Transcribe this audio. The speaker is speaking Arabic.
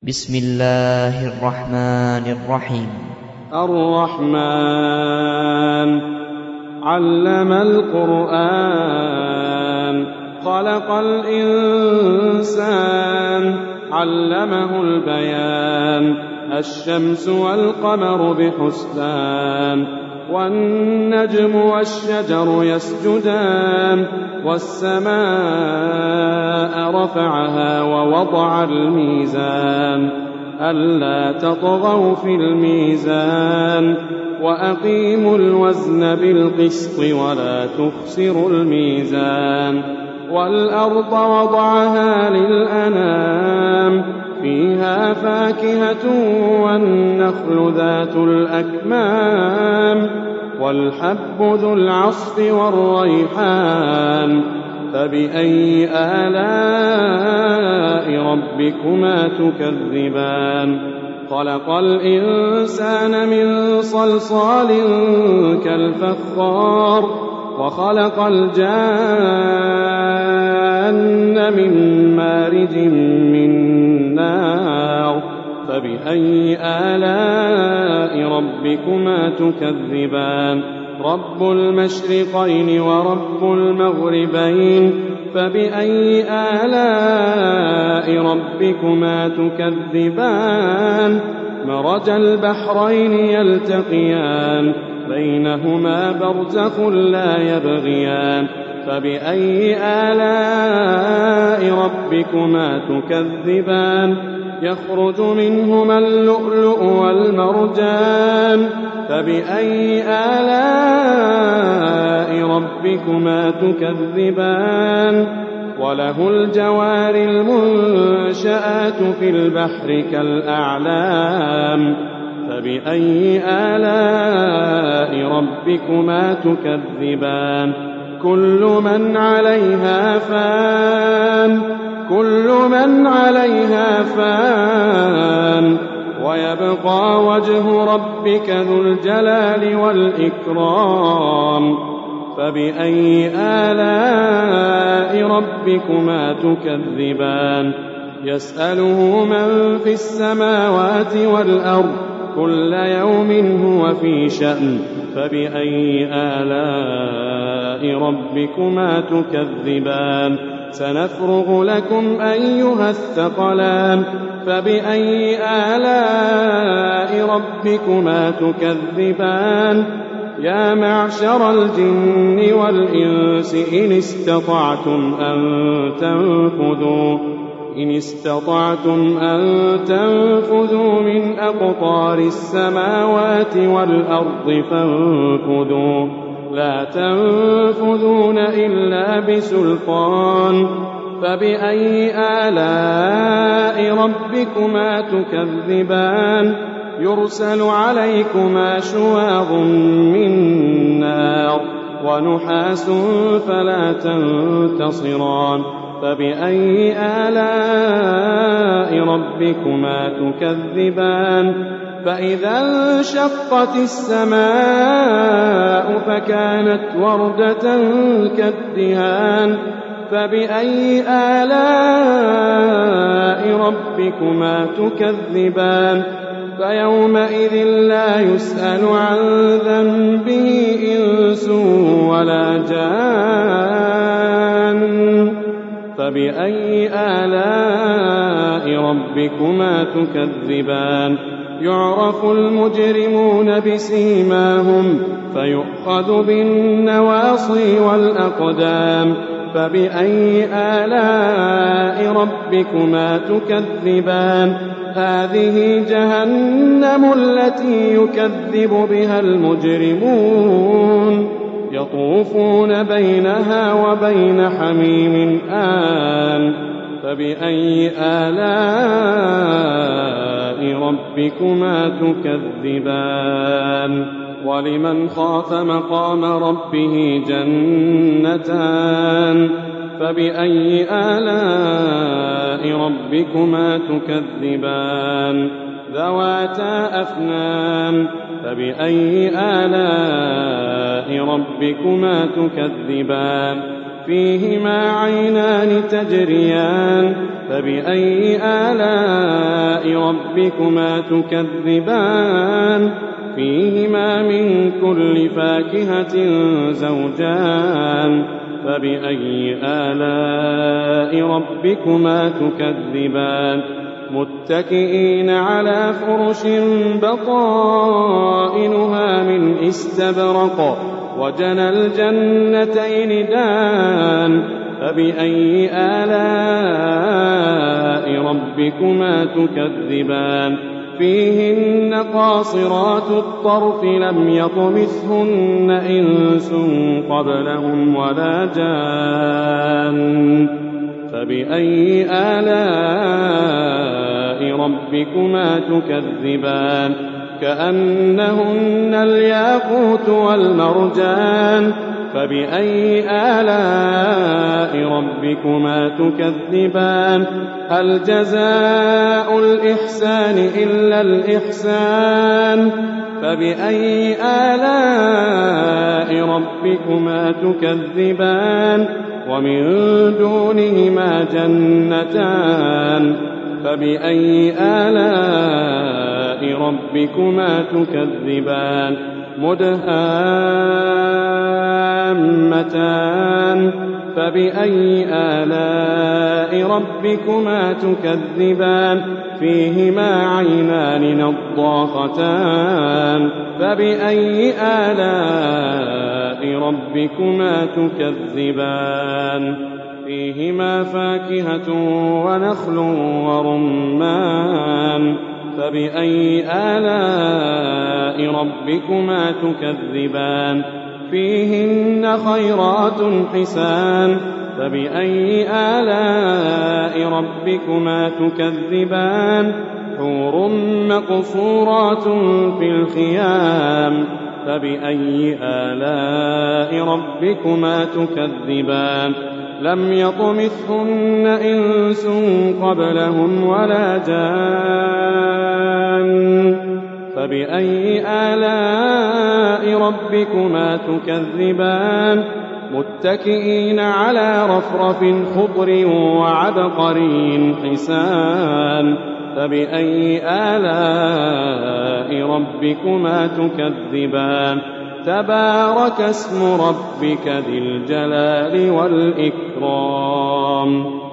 بسم الله الرحمن الرحيم. الرحمن علم القرآن خلق الإنسان علمه البيان الشمس والقمر بحسبان والنجم والشجر يسجدان والسماء رفعها ووضع الميزان ألا تطغوا في الميزان وأقيموا الوزن بالقسط ولا تخسروا الميزان والأرض وضعها للأنام فيها فاكهة والنخل ذات الأكمام والحب ذو العصف والريحان فبأي آلاء ربكما تكذبان خلق الإنسان من صلصال كالفخار وخلق الجان من مارج من نار فبأي آلاء ربكما تكذبان رب المشرقين ورب المغربين فبأي آلاء ربكما تكذبان مرج البحرين يلتقيان بينهما برزخ لا يبغيان فبأي آلاء ربكما تكذبان يخرج منهما اللؤلؤ والمرجان فبأي آلاء ربكما تكذبان وله الجوار المنشآت في البحر كالأعلام فبأي آلاء ربكما تكذبان كل من عليها فان ويبقى وجه ربك ذو الجلال والإكرام فبأي آلاء ربكما تكذبان يسأله من في السماوات والأرض كل يوم هو في شأن فبأي آلاء ربكما تكذبان سنفرغ لكم أيها الثقلان فبأي آلاء ربكما تكذبان يا معشر الجن والإنس إن استطعتم أن تنفذوا من أقطار السماوات والأرض فانفذوا لا تنفذون إلا بسلطان فبأي آلاء ربكما تكذبان يرسل عليكما شواظ من نار ونحاس فلا تنتصران فبأي آلاء ربكما تكذبان فإذا انشقت السماء فكانت وردة كالدهان فبأي آلاء ربكما تكذبان فيومئذ لا يسأل عن ذنبه إنس ولا جان فبأي آلاء ربكما تكذبان يعرف المجرمون بسيماهم فيؤخذ بالنواصي والأقدام فبأي آلاء ربكما تكذبان هذه جهنم التي يكذب بها المجرمون يطوفون بينها وبين حميم آن فبأي آلاء ربكما تكذبان ولمن خاف مقام ربه جنتان فبأي آلاء ربكما تكذبان ذواتا أفنان فبأي آلاء ربكما تكذبان فيهما عينان تجريان فبأي آلاء ربكما تكذبان فيهما من كل فاكهة زوجان فبأي آلاء ربكما تكذبان متكئين على فرش بطائنها من استبرق وجنى الجنتين دان فبأي آلاء ربكما تكذبان فيهن قاصرات الطرف لم يطمثهن إنس قبلهم ولا جان فبأي آلاء ربكما تكذبان كأنهن الياقوت والمرجان فبأي آلاء ربكما تكذبان هل جزاء الإحسان إلا الإحسان فبأي آلاء ربكما تكذبان ومن دونهما جنتان فبأي آلاء ربكما تكذبان مدهامتان فبأي آلاء ربكما تكذبان فيهما عينان نضاختان فبأي آلاء ربكما تكذبان فيهما فاكهة ونخل ورمان فبأي آلاء ربكما تكذبان فيهن خيرات حسان فبأي آلاء ربكما تكذبان حور مقصورات في الخيام فبأي آلاء ربكما تكذبان لم يطمثهن إنس قبلهم ولا جان فبأي آلاء ربكما تكذبان متكئين على رفرف خضر وعبقري حسان فبأي آلاء ربكما تكذبان تبارك اسم ربك ذي الجلال والإكرام